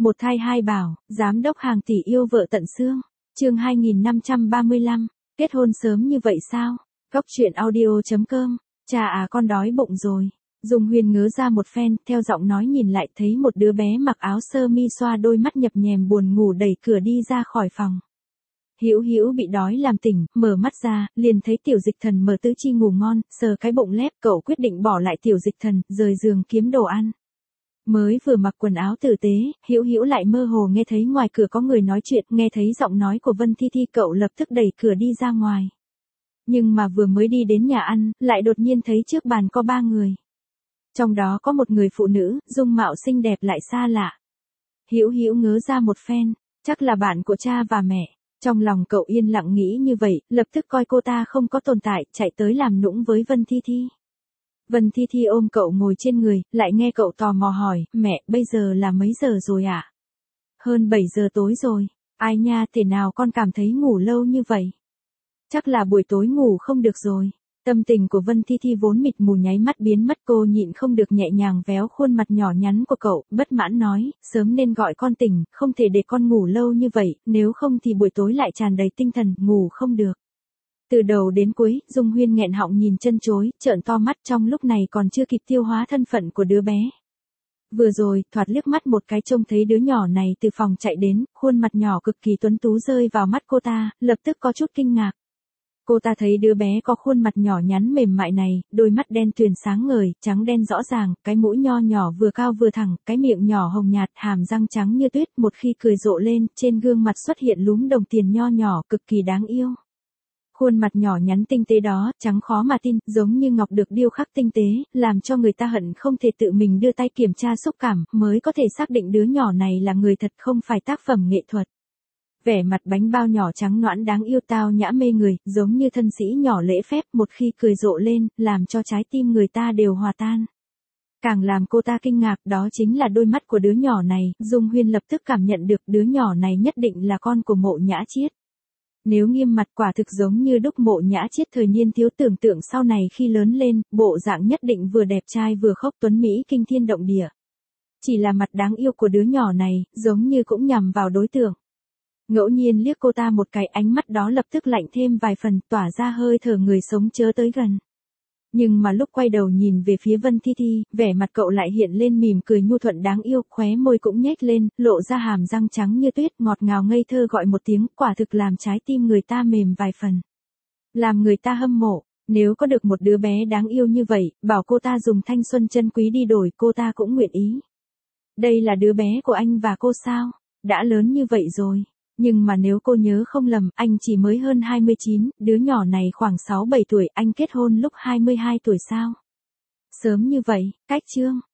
Một thai hai bảo, giám đốc hàng tỷ yêu vợ tận xương. Chương 2535, kết hôn sớm như vậy sao? Góc truyện audio.com. Cha à, con đói bụng rồi. Dung Huyên ngớ ra một phen, theo giọng nói nhìn lại thấy một đứa bé mặc áo sơ mi xoa đôi mắt nhập nhèm buồn ngủ đẩy cửa đi ra khỏi phòng. Hữu Hữu bị đói làm tỉnh, mở mắt ra, liền thấy Tiểu Dịch Thần mở tứ chi ngủ ngon, sờ cái bụng lép, cậu quyết định bỏ lại Tiểu Dịch Thần, rời giường kiếm đồ ăn. Mới vừa mặc quần áo tử tế, Hữu Hữu lại mơ hồ nghe thấy ngoài cửa có người nói chuyện, nghe thấy giọng nói của Vân Thi Thi, cậu lập tức đẩy cửa đi ra ngoài. Nhưng mà vừa mới đi đến nhà ăn, lại đột nhiên thấy trước bàn có 3 người. Trong đó có một người phụ nữ, dung mạo xinh đẹp lại xa lạ. Hữu Hữu ngớ ra một phen, chắc là bạn của cha và mẹ. Trong lòng cậu yên lặng nghĩ như vậy, lập tức coi cô ta không có tồn tại, chạy tới làm nũng với Vân Thi Thi. Vân Thi Thi ôm cậu ngồi trên người, lại nghe cậu tò mò hỏi, mẹ, bây giờ là mấy giờ rồi ạ? Hơn 7 giờ tối rồi. Ai nha, thế nào con cảm thấy ngủ lâu như vậy? Chắc là buổi tối ngủ không được rồi. Tâm tình của Vân Thi Thi vốn mịt mù nháy mắt biến mất, cô nhịn không được nhẹ nhàng véo khuôn mặt nhỏ nhắn của cậu, bất mãn nói, sớm nên gọi con tỉnh, không thể để con ngủ lâu như vậy, nếu không thì buổi tối lại tràn đầy tinh thần, ngủ không được. Từ đầu đến cuối, Dung Huyên nghẹn họng nhìn chân chối, trợn to mắt, trong lúc này còn chưa kịp tiêu hóa thân phận của đứa bé. Vừa rồi, thoạt liếc mắt một cái trông thấy đứa nhỏ này từ phòng chạy đến, khuôn mặt nhỏ cực kỳ tuấn tú rơi vào mắt cô ta, lập tức có chút kinh ngạc. Cô ta thấy đứa bé có khuôn mặt nhỏ nhắn mềm mại này, đôi mắt đen tuyền sáng ngời, trắng đen rõ ràng, cái mũi nho nhỏ vừa cao vừa thẳng, cái miệng nhỏ hồng nhạt, hàm răng trắng như tuyết, một khi cười rộ lên, trên gương mặt xuất hiện lúm đồng tiền nho nhỏ, cực kỳ đáng yêu. Khuôn mặt nhỏ nhắn tinh tế đó, trắng khó mà tin, giống như ngọc được điêu khắc tinh tế, làm cho người ta hận không thể tự mình đưa tay kiểm tra xúc cảm, mới có thể xác định đứa nhỏ này là người thật không phải tác phẩm nghệ thuật. Vẻ mặt bánh bao nhỏ trắng nõn đáng yêu tao nhã mê người, giống như thân sĩ nhỏ lễ phép, một khi cười rộ lên, làm cho trái tim người ta đều hòa tan. Càng làm cô ta kinh ngạc đó chính là đôi mắt của đứa nhỏ này, Dung Huyên lập tức cảm nhận được đứa nhỏ này nhất định là con của Mộ Nhã Chiết. Nếu nghiêm mặt quả thực giống như đúc Mộ Nhã Chiết thời niên thiếu, tưởng tượng sau này khi lớn lên, bộ dạng nhất định vừa đẹp trai vừa khốc tuấn mỹ kinh thiên động địa. Chỉ là mặt đáng yêu của đứa nhỏ này, giống như cũng nhằm vào đối tượng. Ngẫu nhiên liếc cô ta một cái, ánh mắt đó lập tức lạnh thêm vài phần, tỏa ra hơi thở người sống chớ tới gần. Nhưng mà lúc quay đầu nhìn về phía Vân Thi Thi, vẻ mặt cậu lại hiện lên mỉm cười nhu thuận đáng yêu, khóe môi cũng nhếch lên, lộ ra hàm răng trắng như tuyết, ngọt ngào ngây thơ gọi một tiếng, quả thực làm trái tim người ta mềm vài phần. Làm người ta hâm mộ, nếu có được một đứa bé đáng yêu như vậy, bảo cô ta dùng thanh xuân chân quý đi đổi, cô ta cũng nguyện ý. Đây là đứa bé của anh và cô sao? Đã lớn như vậy rồi. Nhưng mà nếu cô nhớ không lầm, anh chỉ mới hơn 29, đứa nhỏ này khoảng 6-7 tuổi, anh kết hôn lúc 22 tuổi sao? Sớm như vậy, cách chương.